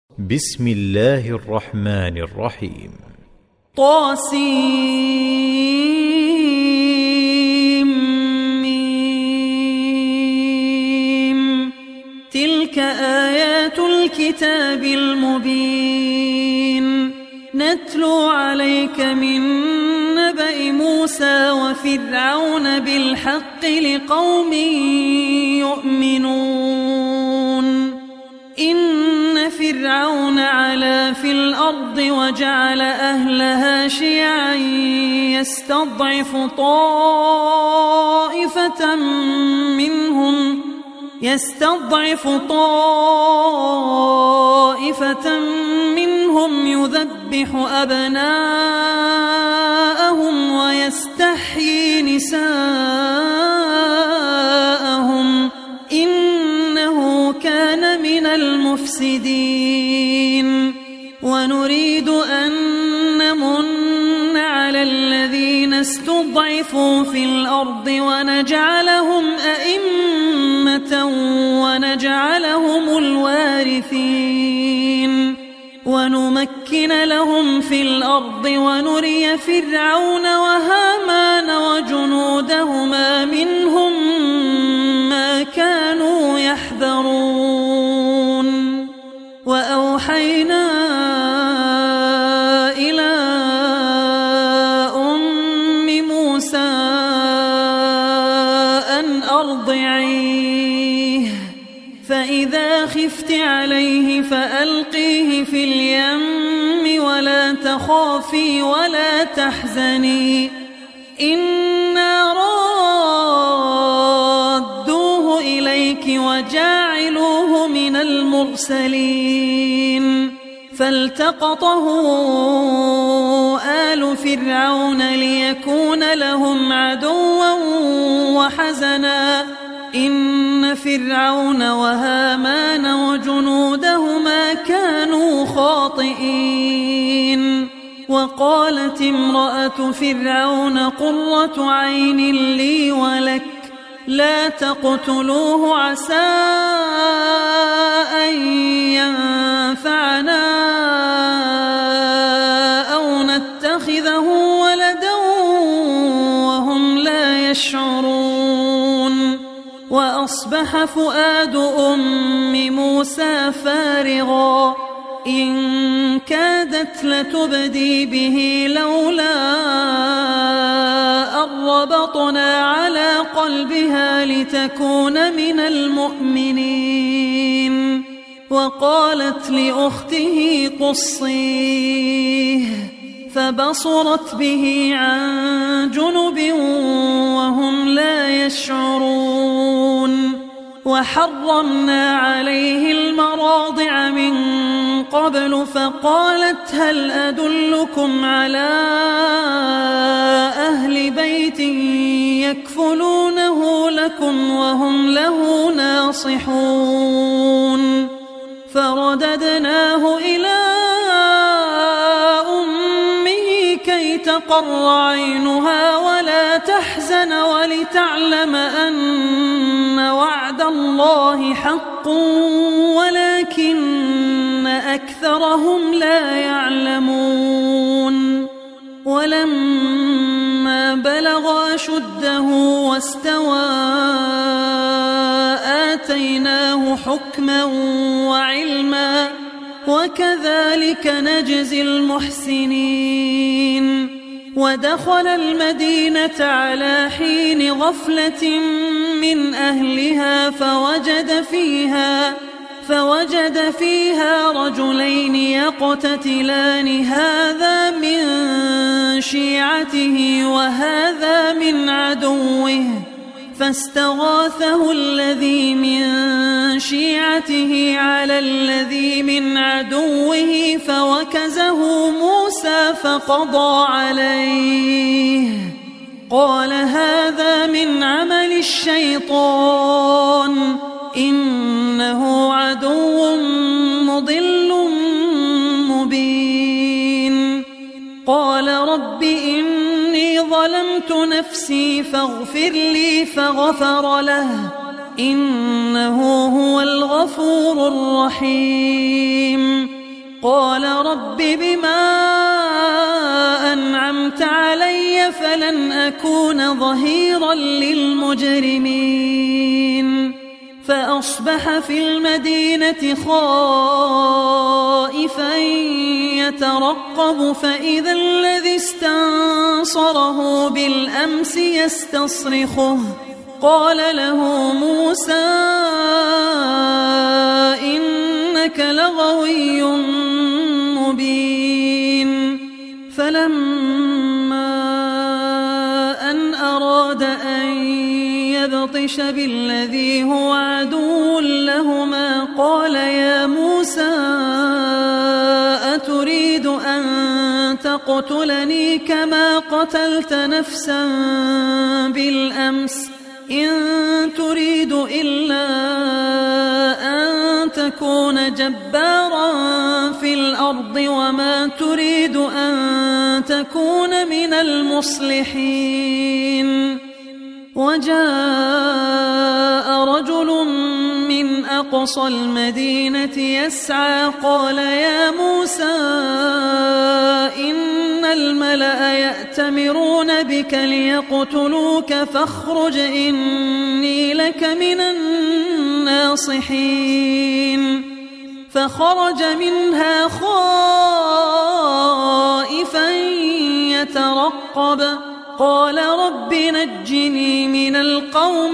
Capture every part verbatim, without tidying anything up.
بسم الله الرحمن الرحيم. طاسيم. تلك آيات الكتاب المبين نتلو عليك من نبأ موسى وفرعون بالحق لقوم يؤمنون. إن فرعون علا في الأرض وجعل أهلها شيعا يستضعف طائفة منهم يستضعف طائفة منهم يذبح أبناءهم ويستحيي نساءهم إنه كان من المفسدين. ونريد أن نمن على الذين استضعفوا في الأرض ونجعلهم أئمة ونجعلهم الوارثين ونمكن لهم في الأرض ونري فرعون وهامان وجنودهما منهم ما كانوا يحذرون. وأوحينا إلى أم موسى أن أرضعيه فإذا خفت عليه فألقيه في اليم ولا تخافي ولا تحزني إنا رادوه إليك وجاعلوه من المرسلين. فالتقطه آل فرعون ليكون لهم عدوا وحزنا إن فرعون وهامان وجنودهما كانوا خاطئين. وقالت امرأة فرعون قرة عين لي ولك لا تقتلوه عسى أن ينفعنا أو نتخذه ولدا وهم لا يشعرون. وأصبح فؤاد أم موسى فارغا إن كادت لتبدي به لولا أن ربطنا على قلبها لتكون من المؤمنين. وقالت لأخته قصيه فبصرت به عن جنب وهم لا يشعرون. وحرمنا عليه المراضع من قبل فقالت هل أدلكم على أهل بيت يكفلونه لكم وهم له ناصحون. فرددناه إلى أمه كي تقر عينها ولا تحزن ولتعلم أن وعد الله حق ولكن أكثرهم لا يعلمون. ولما بلغ أشده واستوى آتيناه حكما وعلما وكذلك نجزي المحسنين. ودخل المدينة على حين غفلة من أهلها فوجد فيها فوجد فيها رجلين يقتتلان هذا من شيعته وهذا من عدوه فاستغاثه الذي من شيعته على الذي من عدوه فوكزه موسى فقضى عليه. قال هذا من عمل الشيطان إنه عدو مضل مبين. قال رب إني ظلمت نفسي فاغفر لي فغفر له إنه هو الغفور الرحيم. قال رب بما أنعمت علي فلن أكون ظهيرا للمجرمين فأصبح في المدينة خائفا يترقب فإذا الذي استنصره بالأمس يستصرخه قال له موسى إنك لغوي مبين فلما أن أراد أن يبطش بالذي هو عدو لهما قال يا موسى أتريد أن تقتلني كما قتلت نفسا بالأمس إن تريد إلا أن تكون جبارا في الأرض وما تريد أن تكون من المصلحين وجاء رجل من أقصى المدينة يسعى قال يا موسى إن الملأ يأتمرون بك ليقتلوك فاخرج إني لك من الناصحين فخرج منها خائفا يترقب قال رب نجني من القوم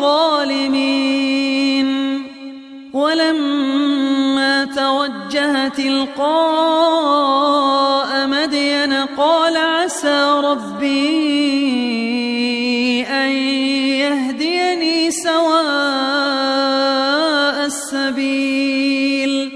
الظالمين ولما توجه تلقاء مدين قال عسى ربي أن يهديني سواء السبيل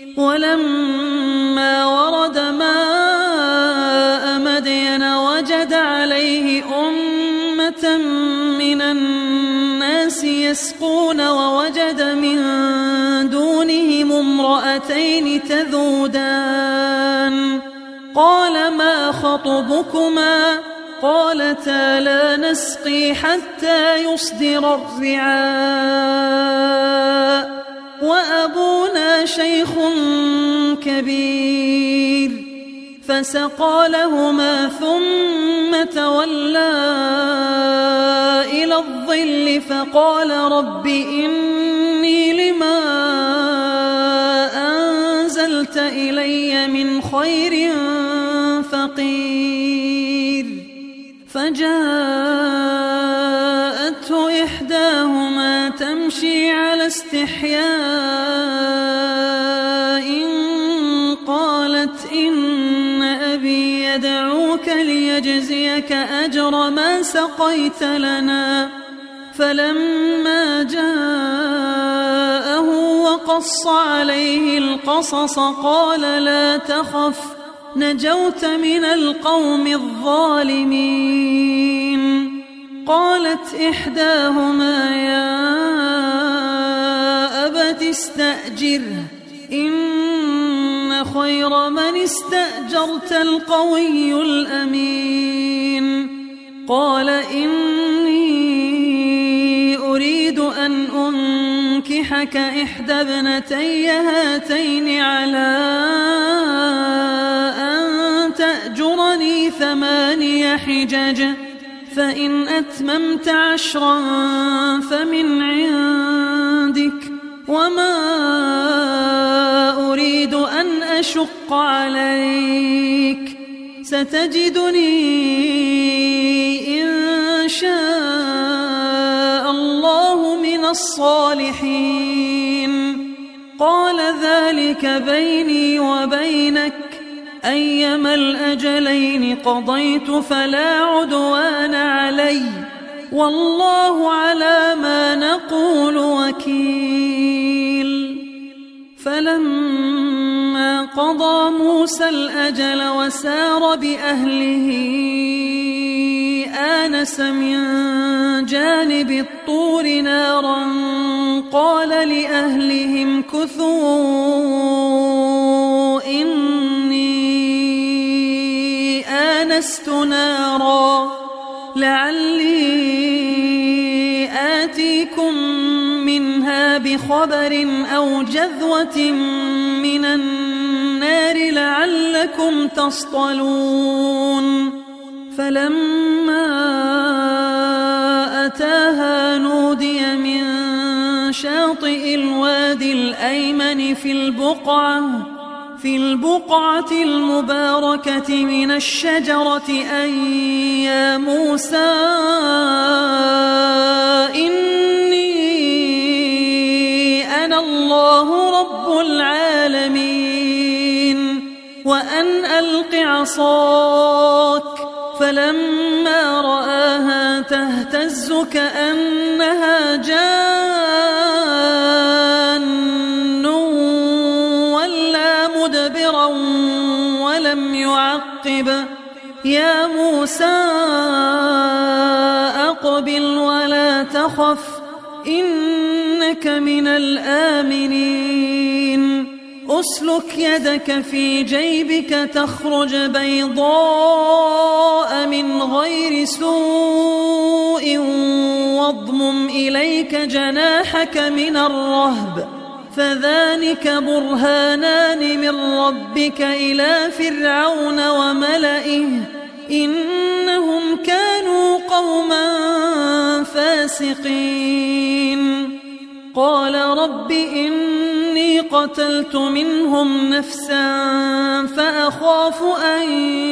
ولما ورد ماء مدين وجد عليه أمة من الناس يسقون ووجد من دونهم امرأتين تذودان قال ما خطبكما قالتا لا نسقي حتى يصدر الرعاء وأبونا شيخ كبير فسقى لهما ثم تولى إلى الظل فقال رب إني لما أنزلت إلي من خير فقير فجاءته إحداهما تمشي على استحياء قالت إن أبي يدعوك ليجزيك أجر ما سقيت لنا فلما جاءه وقص عليه القصص قال لا تخف نجوت من القوم الظالمين قالت إحداهما يا أبت استأجره إن خير من استأجرت القوي الأمين قال إني أريد أن أنكحك إحدى ابنتي هاتين على أن تأجرني ثماني حجج فإن أتممت عشرا فمن عندك وما أريد أن أشق عليك ستجدني إن شاء الله من الصالحين قال ذلك بيني وبينك أيما الأجلين قضيت فلا عدوان علي والله على ما نقول وكيل فلما قضى موسى الأجل وسار بأهله آنس من جانب الطور نارا قال لأهلهم كثوا إني آنست نارا لعلي آتيكم منها بخبر أو جذوة من النار النار لعلكم تصطلون فلما أتاها نودي من شاطئ الوادي الأيمن في البقعة في البقعة المباركة من الشجرة أن يا موسى إني أنا الله رب العالمين وأن ألق عصاك فلما رآها تهتز كأنها جان ولا مدبرا ولم يعقب يا موسى أقبل ولا تخف إنك من الآمنين أسلك يدك في جيبك تخرج بيضاء من غير سوء واضمم إليك جناحك من الرهب فذلك برهانان من ربك إلى فرعون وملئه إنهم كانوا قوما فاسقين قال رب إني قتلت منهم نفسا فأخاف أن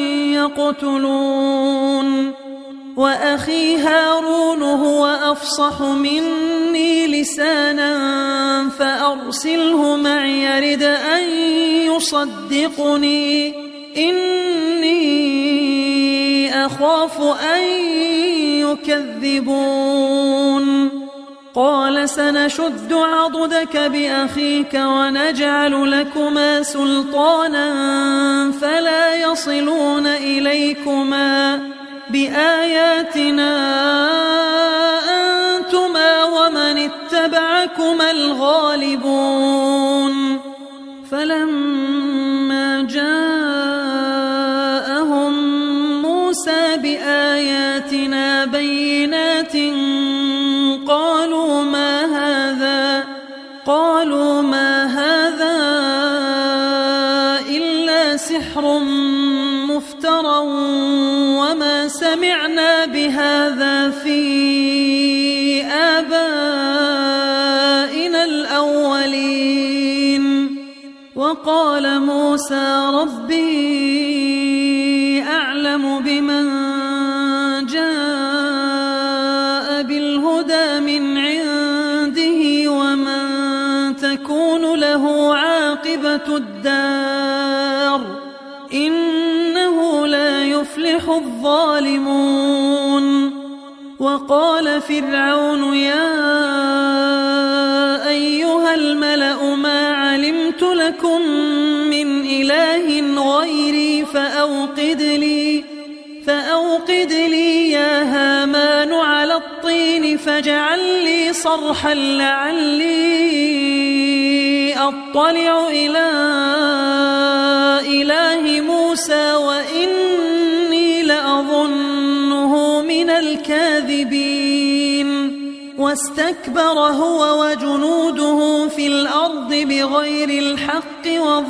يقتلون وأخي هارون هو أفصح مني لسانا فأرسله معي يرد أن يصدقني إني أخاف أن يكذبون قال سنشد عضدك بأخيك ونجعل لكما سلطانا فلا يصلون إليكما بآياتنا أنتما ومن اتبعكما الغالبون فلما جاءهم موسى بآياتنا بينات قالوا ما هذا قالوا ما هذا إلا سحر مفترى وما سمعنا بهذا في آبائنا الأولين وقال موسى ربي أعلم بمن جاء بالهدى من عنده ومن تكون له عاقبة الدار إنه لا يفلح الظالمون وقال فرعون يا أيها الملأ ما علمت لكم من إله غيري فأوقد لي فأوقد لي يا هامان على الطين فاجعل لي صرحا لعلي أطلع إلى إله موسى وإني لأظنه من الكاذبين واستكبر هو وجنوده في الأرض بغير الحق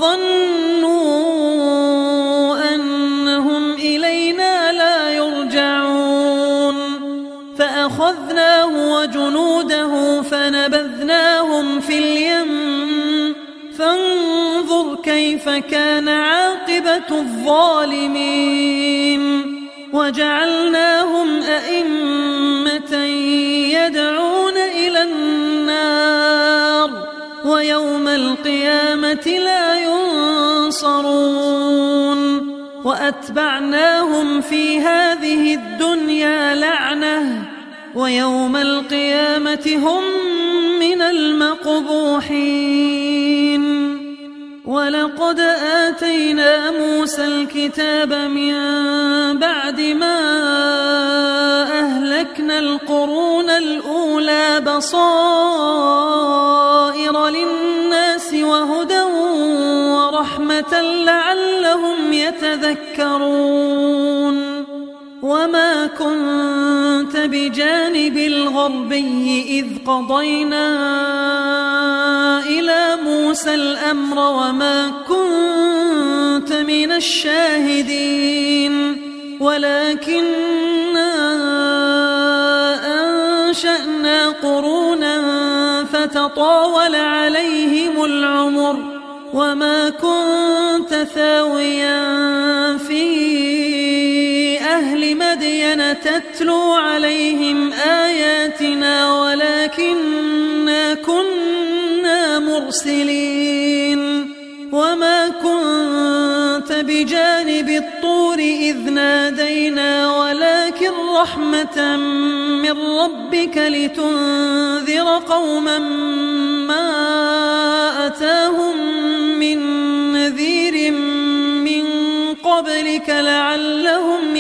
وظنوا أنهم إلينا لا يرجعون فأخذناه وجنوده فنبذناهم في اليم فانظر كيف كان عاقبة الظالمين وجعلناهم أئمة يدعون إلى النار ويوم القيامة لا ينصرون وأتبعناهم في هذه الدنيا لعنة ويوم القيامة هم من المقبوحين ولقد آتينا موسى الكتاب من بعد ما أهلكنا القرون الأولى بصائر للناس وهدى ورحمة لعلهم يتذكرون وما كنت بجانب الغربي إذ قضينا إلى موسى الأمر وما كنت كنت من الشاهدين ولكننا أنشأنا قرونا فتطاول عليهم العمر وما كنت ثاويا في أهل مدين تتلو عليهم آياتنا ولكننا كنا مرسلين وما كنت بجانب الطور إذ نادينا ولكن رحمة من ربك لتنذر قوما ما أتاهم من نذير من قبلك لعلهم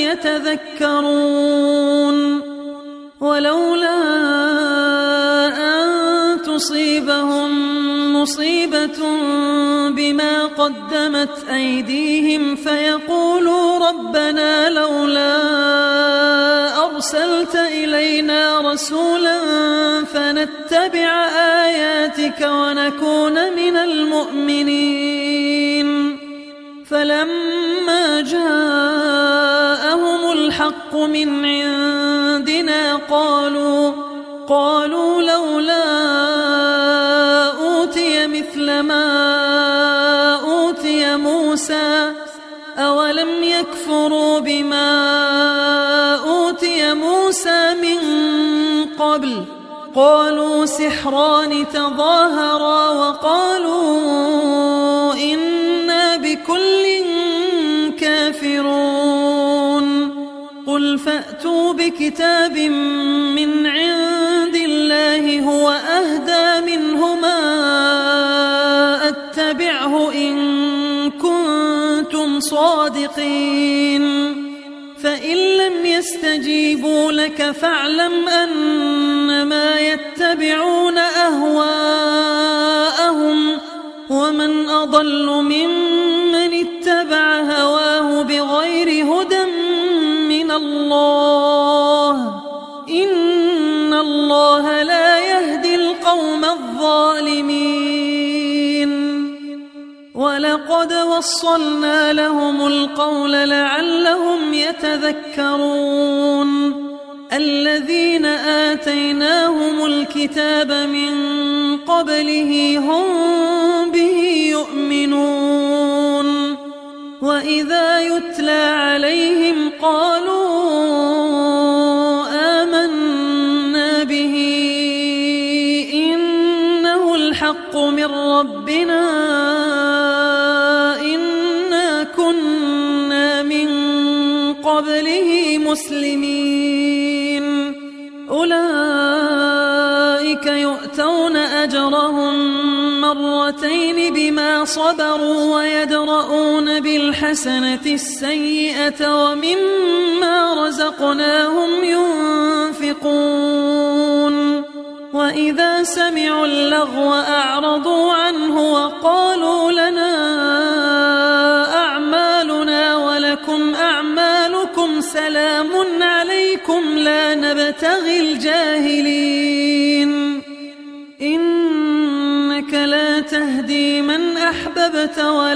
يتذكرون ولولا أن تصيبهم مصيبة بما قدمت أيديهم فيقولوا ربنا لولا أرسلت إلينا رسولا فنتبع آياتك ونكون من المؤمنين فلما جاءهم الحق من عندنا قالوا قالوا لولا أوتي مثل ما أوتي موسى أولم يكفروا بما أوتي موسى من قبل قالوا سحران تظاهرا وقالوا إنا بكل كافرون قل فأتوا بكتاب من عند الله هو أهدى منهما أتبعه إن كنتم صادقين فإن لم يستجيبوا لك فاعلم أنما يتبعون أهواءهم ومن أضل ممن اتبع هواه بغير هدى من الله إن الله لا يهدي القوم الظالمين ولقد وصلنا لهم القول لعلهم يتذكرون الذين آتيناهم الكتاب من قبله هم به يؤمنون وإذا يتلى عليهم قالوا آمنا به إنه الحق من ربنا إنا كنا من قبله مسلمين أولئك يؤتون أجرهم مرتين بما صبروا ويدرؤون بالحسنة السيئة ومما رزقناهم ينفقون وإذا سمعوا اللغو أعرضوا عنه وقالوا لنا أعمالنا ولكم أعمالكم سلام عليكم لا نبتغي الجاهلين إنك لا تهدي من أحببت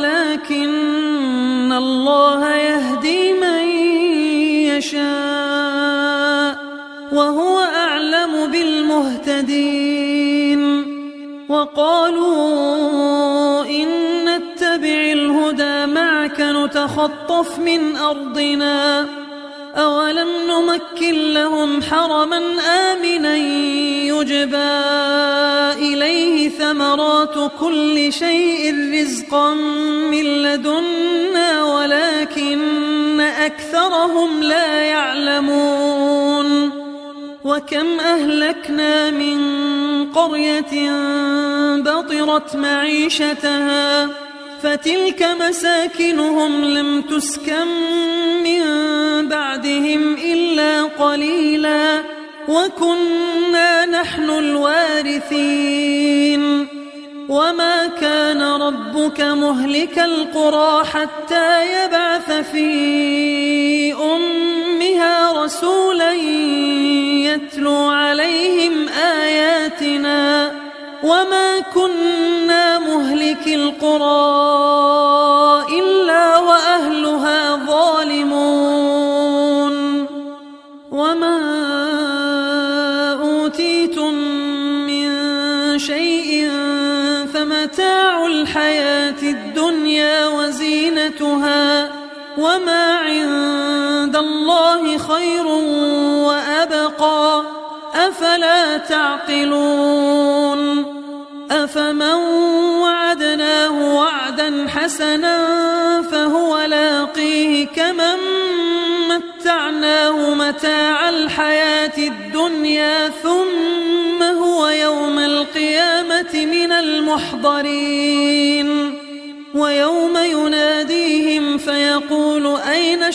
ولكن الله يهدي من يشاء وهو أعلم بالمهتدين وقالوا إن نتبع الهدى معك نتخطف من أرضنا أولم نمكن لهم حرما آمنا يجبى إليه ثمرات كل شيء رزقا من لدنا ولكن أكثرهم لا يعلمون وكم أهلكنا من قرية بطرت معيشتها فتلك مساكنهم لم تسكن من بعدهم إلا قليلا وكنا نحن الوارثين وما كان ربك مهلك القرى حتى يبعث في أمها رسولا يتلو عليهم آياتنا وما كنا مهلك القرى إلا الحياة الدنيا وزينتها وما عند الله خير وأبقى أفلا تعقلون أفمن وعدناه وعدا حسنا فهو لاقيه كمن متعناه متاع الحياة الدنيا ثم هو يوم القيامة من المحضرين ويوم يناديهم فيقول أين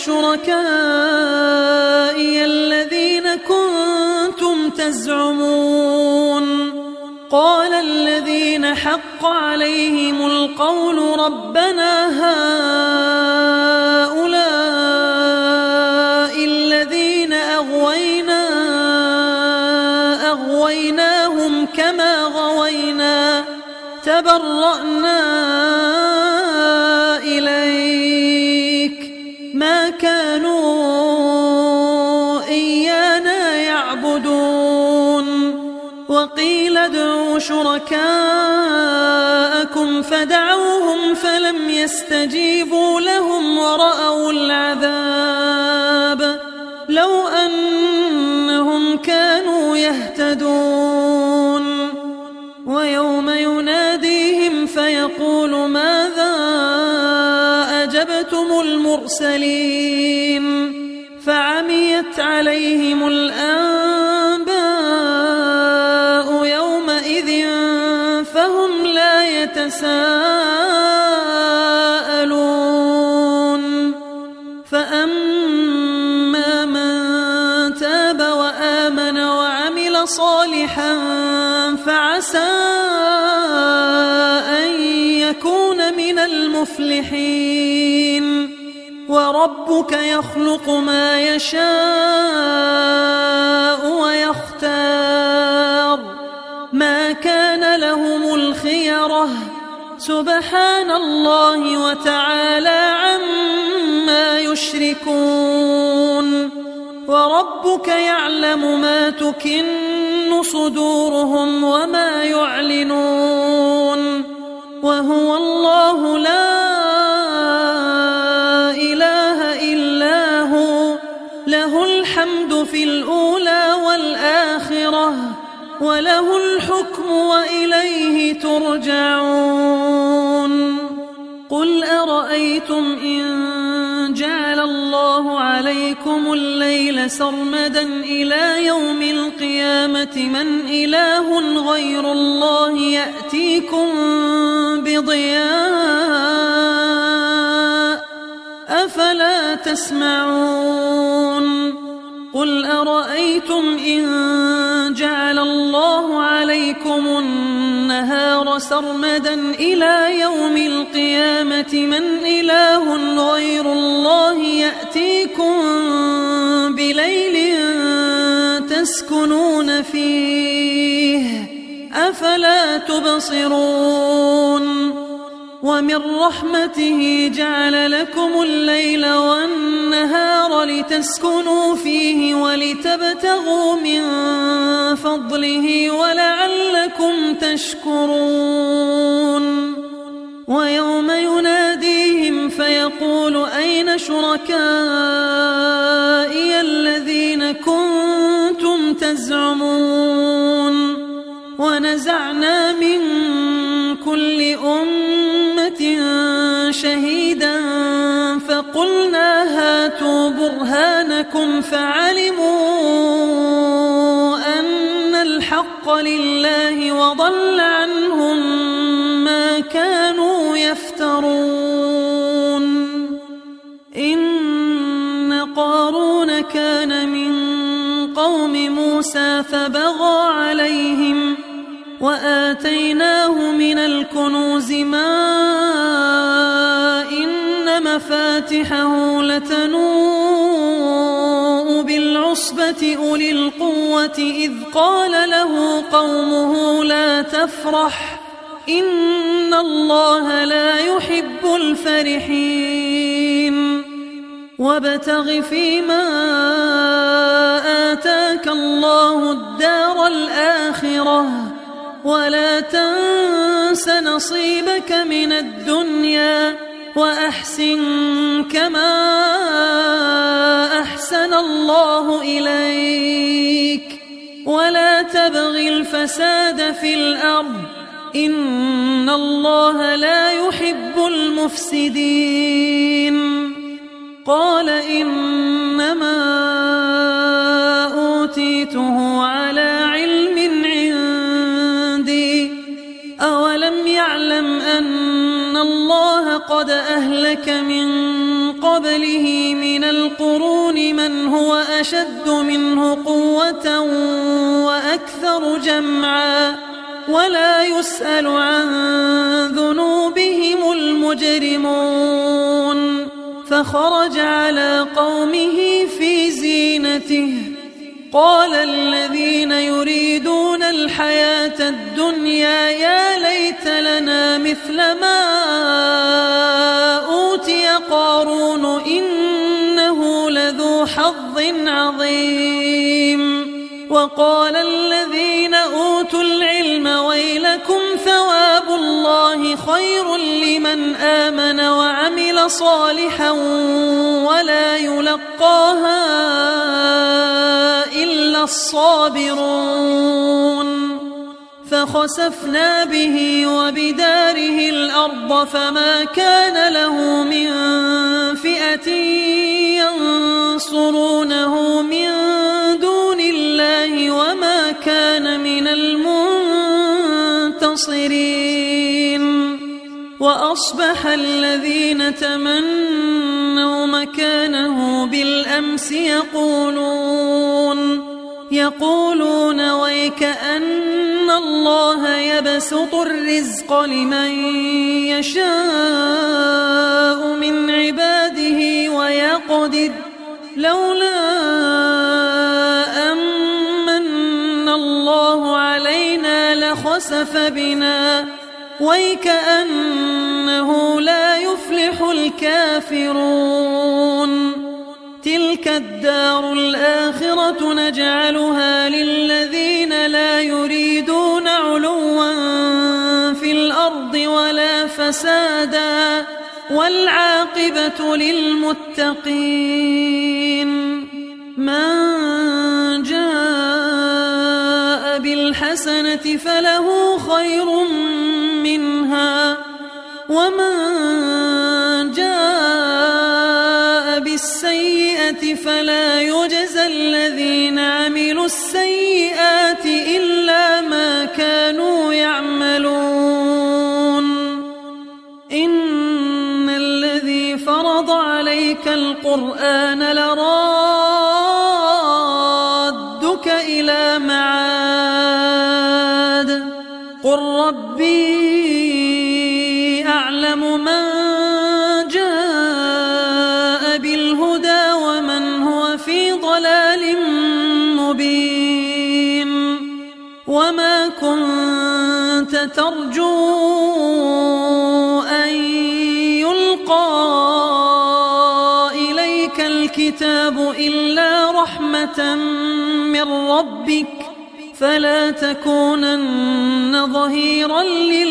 شركائي الذين كنتم تزعمون قال الذين حق عليهم القول ربنا هؤلاء الذين أغوينا أغويناهم كما غوينا تبرأنا إليك ما كانوا إيانا يعبدون وقيل ادعوا شركاءكم فدعوهم فلم يستجيبوا لهم ورأوا العذاب لو أنهم كانوا يهتدون ويوم يناديهم فيقول ماذا أجبتم المرسلين فعميت عليهم الأنباء يومئذ فهم لا يتساءلون فأما من تاب وآمن وعمل صالحا فعسى أن يكون من المفلحين وربك يخلق ما يشاء ويختار ما كان لهم الخيرة سبحان الله وتعالى عما يشركون وربك يعلم ما تكن صدورهم وما يعلنون وهو الله لا إله إلا هو له الحمد في الأولى والآخرة وله الحكم وإليه ترجعون قل أرأيتم إن جعل الله عليكم الليل سرمدا إلى يوم القيامة من إله غير الله يأتيكم بضياء أفلا تسمعون قل أرأيتم إن جعل الله عليكم النهار سرمدا إلى يوم القيامة من إله غير الله يأتيكم بليل تسكنون فيه أفلا تبصرون ومن رحمته جعل لكم الليل والنهار لتسكنوا فيه ولتبتغوا من فضله ولعلكم تشكرون ويوم يناديهم فيقول أين شركائي الذين كنتم تزعمون ونزعنا من كل أمة شهيدا فقلنا هاتوا برهانكم فعلموا أن الحق لله وضل عنهم ما كانوا يفترون إن قارون كان من قوم موسى فبغى عليهم وآتيناه من الكنوز ما إن مفاتحه لتنوء بالعصبة أولي القوة إذ قال له قومه لا تفرح إن الله لا يحب الفرحين وابتغ فيما آتاك الله الدار الآخرة ولا تنس نصيبك من الدنيا وأحسن كما أحسن الله إليك ولا تبغ الفساد في الأرض إن الله لا يحب المفسدين. قال إنما أوتيته على علم عندي أولم يعلم أن الله قد أهلك من قبله من القرون من هو أشد منه قوة وأكثر جمعا ولا يسأل عن ذنوبهم المجرمون. فخرج على قومه في زينته قال الذين يريدون الحياة الدنيا يا ليت لنا مثل ما أوتي قارون إنه لذو حظ عظيم. وقال الذين أوتوا العلم ويلكم ثواب الله خير لمن آمن وعمل صالحا ولا يلقاها إلا الصابرون. فخسفنا به وبداره الأرض فما كان له من فئة ينصرونه من دون الله وما كان من المنتصرين. وأصبح الذين تمنوا مكانه بالأمس يقولون يقولون ويكأن الله يبسط الرزق لمن يشاء من عباده ويقدر لولا أمن الله علينا لخسف بنا ويكأنه لا يفلح الكافرون. تلك الدار الآخرة نجعلها للذين لا يريدون علوا في الأرض ولا فسادا والعاقبة للمتقين. من جاء بالحسنة فله خير منها ومن جاء بالسيئة فلا يجزى الذين عملوا السيئات إلا ما كانوا يعملون. إن الذي فرض عليك القرآن لرادك إلى معاد قل ربي أعلم من جاء بالهدى ومن هو في ضلال مبين. وما كنت ترجو أن يلقى إليك الكتاب إلا رحمة من ربك فلا تكونن ظهيرا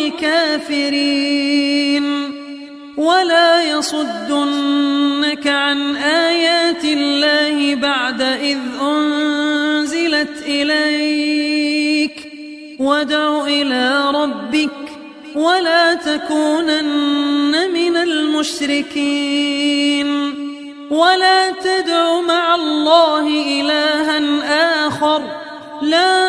للكافرين. ولا يصدنك عن آيات الله بعد إذ أنزلت إليك وادع إلى ربك ولا تكونن من المشركين. ولا تدع مع الله إلها آخر لا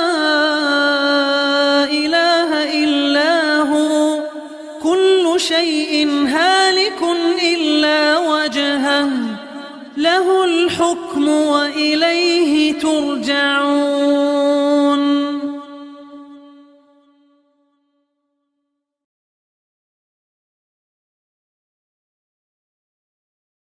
إله إلا هو كل شيء هالك إلا وجهه له الحكم وإليه ترجعون.